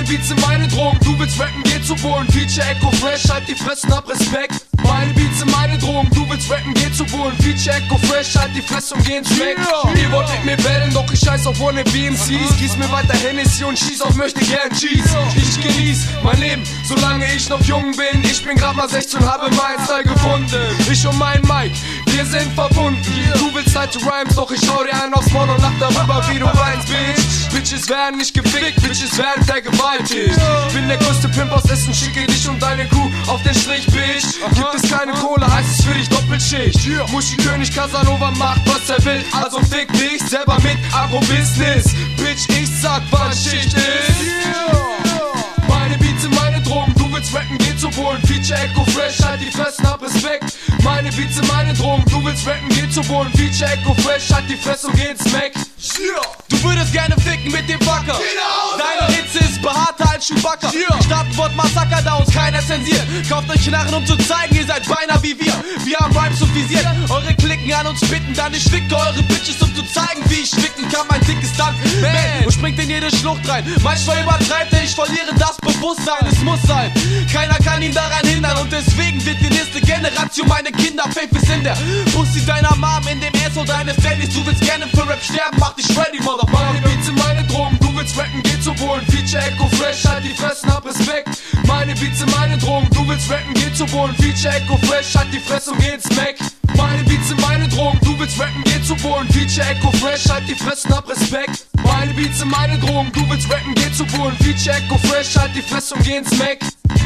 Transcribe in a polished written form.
Meine Beats sind meine Drogen, du willst rappen, geh zu Bullen. Feature Echo Fresh, halt die Fressen, hab Respekt. Meine Beats sind meine Drogen, du willst rappen, geh zu Bullen. Feature Echo Fresh, halt die Fresse und geh ins Mac. Ihr wollt mit mir bellen, doch ich scheiß auf ohne BMCs. Gieß mir weiter Hennessy und schieß auf, möchte gern Cheese. Ich genieß mein Leben, solange ich noch jung bin. Ich bin grad mal 16 und habe meinen Style gefunden. Ich und mein Mike, wir sind verbunden. Du willst halt Rhymes, doch ich hau dir einen aufs Maul und lach darüber, wie du weinst, Bitch. Bitches werden nicht gefickt, Bitches werden vergewaltigt. Bin der größte Pimp aus Essen, schicke dich und deine Crew auf den Strich, Bitch. Gibt es keine Kohle, heißt es für dich Doppelschicht. Muschi König Casanova macht, was er will, also fick dich selber mit Agro-Business. Bitch, ich sag, wann Schicht ist. Meine Beats sind meine Drogen, du willst rappen, geh zu Bullen. Feature Echo Fresh, halt die Fressen, hab Respekt. Meine Beats sind meine Drogen, du willst rappen, geh zu Bullen. Feature Echo Fresh, halt die Fresse und geh ins Mac. Du würdest gerne ficken mit dem Wacker. Deine Hitze ist behaarter als Chewbacca. Startenwort Massaker, da uns keiner zensiert. Kauft euch Knarren, um zu zeigen, ihr seid beinahe wie wir. Wir haben Rhymes so visiert. Eure Klicken an uns bitten, dann ich schwicke eure Bitches, um zu zeigen, wie ich schwicken kann. Mein dickes Stuntman und springt in jede Schlucht rein. Manchmal übertreibt er, ich verliere das Bewusstsein. Es muss sein, keiner kann ihn daran hindern. Und deswegen wird die nächste Generation meine Kinder. Faith ist in der Pussy deiner Mom, in dem Asshole deines Daddys. Du willst gerne für Rap sterben, mach dich ready, Motherfucker. Meine Beats sind meine Drogen, du willst rappen, geh zu Bullen. Feature Echo Fresh, halt die Fressen, hab Respekt. Meine Beats sind meine Drogen, du willst rappen, geh zu Bullen. Feature Echo Fresh, halt die Fresse und geh ins Mac. Meine Beats sind meine Drogen, du willst rappen, geh zu Bullen. Feature Echo Fresh, halt die Fressen, hab Respekt. Meine Beats sind meine Drogen, du willst rappen, geh zu Bullen. Feature Echo Fresh, halt die Fresse und geh ins Mac.